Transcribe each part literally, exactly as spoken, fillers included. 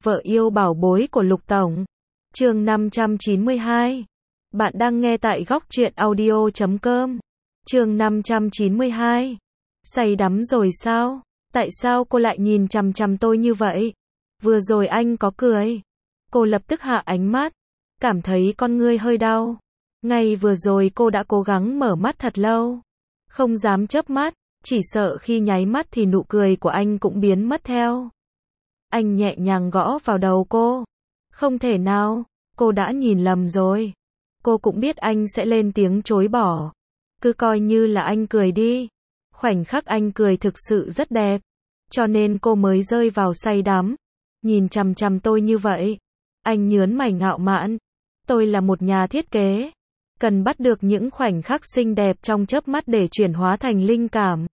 Vợ yêu bảo bối của Lục Tổng. Chương năm trăm chín mươi hai. Bạn đang nghe tại góc truyện audio chấm com. Chương năm trăm chín mươi hai. Say đắm rồi sao? Tại sao cô lại nhìn chằm chằm tôi như vậy? Vừa rồi anh có cười. Cô lập tức hạ ánh mắt, cảm thấy con ngươi hơi đau. Ngay vừa rồi cô đã cố gắng mở mắt thật lâu, không dám chớp mắt, chỉ sợ khi nháy mắt thì nụ cười của anh cũng biến mất theo. Anh nhẹ nhàng gõ vào đầu cô. Không thể nào, cô đã nhìn lầm rồi. Cô cũng biết anh sẽ lên tiếng chối bỏ. Cứ coi như là anh cười đi. Khoảnh khắc anh cười thực sự rất đẹp, cho nên cô mới rơi vào say đắm. Nhìn chằm chằm tôi như vậy. Anh nhớn mày ngạo mạn. Tôi là một nhà thiết kế, cần bắt được những khoảnh khắc xinh đẹp trong chớp mắt để chuyển hóa thành linh cảm.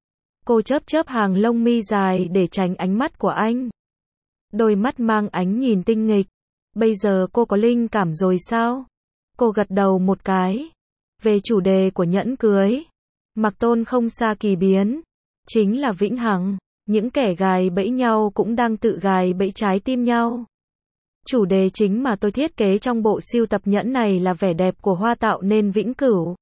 Cô chớp chớp hàng lông mi dài để tránh ánh mắt của anh. Đôi mắt mang ánh nhìn tinh nghịch. Bây giờ cô có linh cảm rồi sao? Cô gật đầu một cái. Về chủ đề của nhẫn cưới, Mặc Tôn không xa kỳ biến, chính là vĩnh hằng. Những kẻ gài bẫy nhau cũng đang tự gài bẫy trái tim nhau. Chủ đề chính mà tôi thiết kế trong bộ sưu tập nhẫn này là vẻ đẹp của hoa tạo nên vĩnh cửu.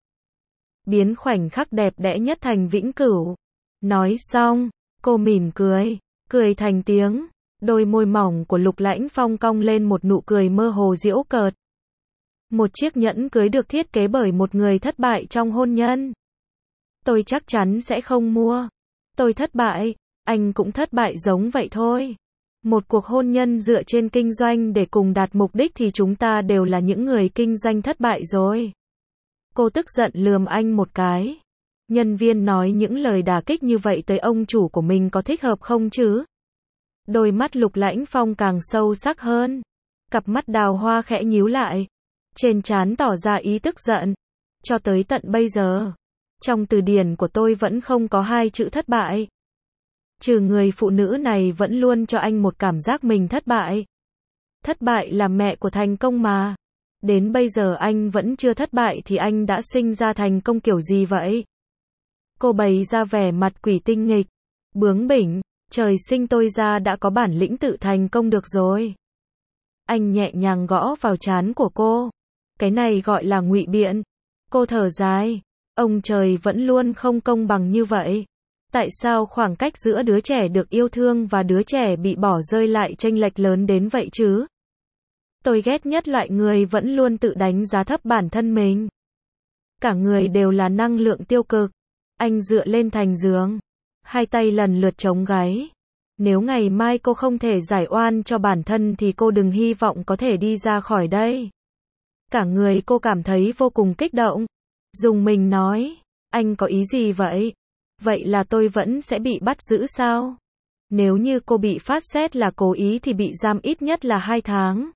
Biến khoảnh khắc đẹp đẽ nhất thành vĩnh cửu. Nói xong, cô mỉm cười, cười thành tiếng. Đôi môi mỏng của Lục Lãnh Phong cong lên một nụ cười mơ hồ giễu cợt. Một chiếc nhẫn cưới được thiết kế bởi một người thất bại trong hôn nhân. Tôi chắc chắn sẽ không mua. Tôi thất bại, anh cũng thất bại giống vậy thôi. Một cuộc hôn nhân dựa trên kinh doanh để cùng đạt mục đích thì chúng ta đều là những người kinh doanh thất bại rồi. Cô tức giận lườm anh một cái. Nhân viên nói những lời đả kích như vậy tới ông chủ của mình có thích hợp không chứ? Đôi mắt Lục Lãnh Phong càng sâu sắc hơn. Cặp mắt đào hoa khẽ nhíu lại. Trên trán tỏ ra ý tức giận. Cho tới tận bây giờ, trong từ điển của tôi vẫn không có hai chữ thất bại. Trừ người phụ nữ này vẫn luôn cho anh một cảm giác mình thất bại. Thất bại là mẹ của thành công mà. Đến bây giờ anh vẫn chưa thất bại thì anh đã sinh ra thành công kiểu gì vậy? Cô bày ra vẻ mặt quỷ tinh nghịch, bướng bỉnh. Trời sinh tôi ra đã có bản lĩnh tự thành công được rồi. Anh nhẹ nhàng gõ vào trán của cô. Cái này gọi là ngụy biện. Cô thở dài. Ông trời vẫn luôn không công bằng như vậy. Tại sao khoảng cách giữa đứa trẻ được yêu thương và đứa trẻ bị bỏ rơi lại chênh lệch lớn đến vậy chứ? Tôi ghét nhất loại người vẫn luôn tự đánh giá thấp bản thân mình. Cả người đều là năng lượng tiêu cực. Anh dựa lên thành giường, hai tay lần lượt chống gáy. Nếu ngày mai cô không thể giải oan cho bản thân thì cô đừng hy vọng có thể đi ra khỏi đây. Cả người cô cảm thấy vô cùng kích động. Dùng mình nói, anh có ý gì vậy? Vậy là tôi vẫn sẽ bị bắt giữ sao? Nếu như cô bị phát xét là cố ý thì bị giam ít nhất là hai tháng.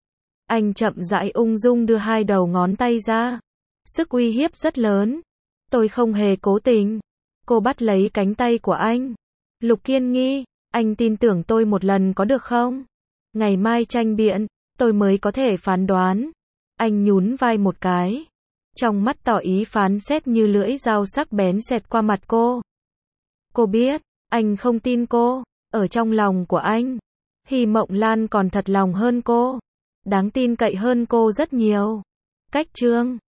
Anh chậm rãi ung dung đưa hai đầu ngón tay ra. Sức uy hiếp rất lớn. Tôi không hề cố tình. Cô bắt lấy cánh tay của anh. Lục Kiên Nghi, anh tin tưởng tôi một lần có được không? Ngày mai tranh biện, tôi mới có thể phán đoán. Anh nhún vai một cái. Trong mắt tỏ ý phán xét như lưỡi dao sắc bén xẹt qua mặt cô. Cô biết, anh không tin cô. Ở trong lòng của anh, Hy Mộng Lan còn thật lòng hơn cô. Đáng tin cậy hơn cô rất nhiều. Cách chương